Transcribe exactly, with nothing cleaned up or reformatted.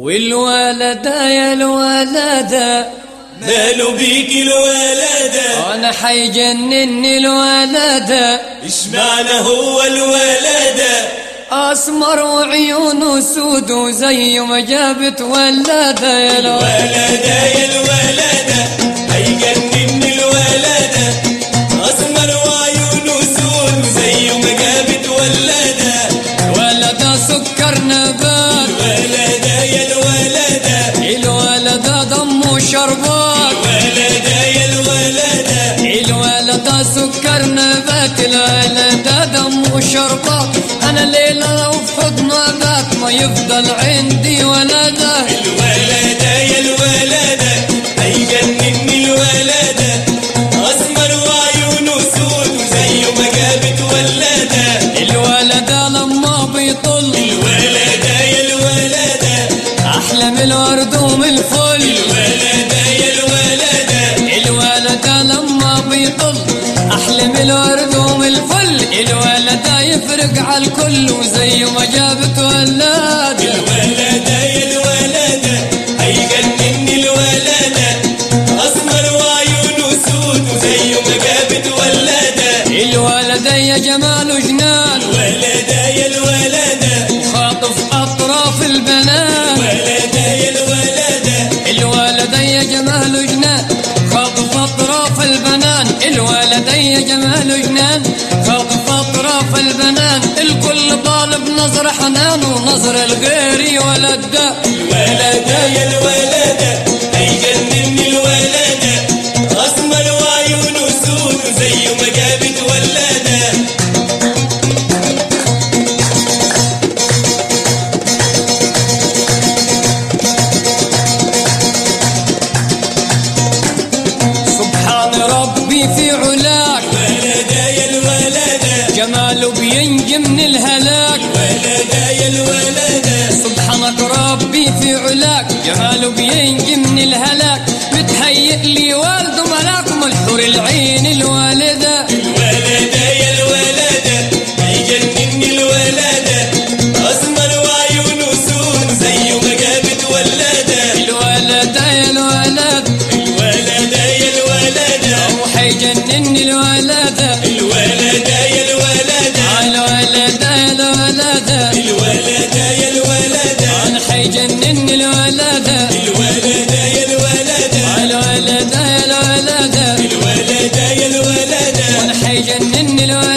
والولدة يا الولدة ماله بيك الولدة أنا حيجنني الولدة اشمعنى هو الولدة أسمر وعيونه سود وزي ما جابت ولدة يا الولدة يا الولدة هيجنني الولدة أسمر وعيونه سود وزي ما جابت ولدة ولدة سكر نبات الولدة يا الولدة الولدة دمه شربات الولدة يا الولدة الولدة سكر نبات الولدة دمه شربات أنا ليلة لو في حضن بات ما يفضل عندي ولدة الولدة يا الولدة هيجنني الولدة أسمر وعيونه سود وزي ما جابت ولدة الولدة لما بيطل الولدة يا الولدة أحلى من الورد ومن الفل الولدة يا الولدة الولدة لما بيطل أحلى من الورد ومن الفل الولدة يفرق على الكل وزي ما جابت ولدة الولدة يا الولدة هيجنني الولدة أسمر وعيونه سود وزي ما جابت ولدة الولدة يا جمال جنان الولدة يا الولدة خاطف أطراف البنات الولدة يا الولدة الولدة يا جمال جنان خاطف أطراف البنان الولدة يا جمال جنان خاطف أطراف البنان الكل طالب نظر حنان ونظر الغير ولده الولدة يا الولدة هيجنني الولدة أسمر وعيونه سود وزي ما جابت ولدة سبحان ربي في علاك الولدة يا الولدة جماله بينجي من الهلاك الولدة يا الولدة سبحانك ربي في علاك جماله بينجي من الهلاك متهيئ لي والد ملاك من الحور العين الوالدة الولدة يا الولدة هيجنني الولدة أسمر وعيونه سود زي ما جابت ولدة الولدة يا الولد الولدة يا الولدة وحيجنني الولدة الولدة يا الولدة الولدة يا الولدة الولدة يا الولدة أنا حيجنني الولدة الولدة يا الولدة الولدة يا الولدة الولدة يا الولدة أنا حيجنني الولدة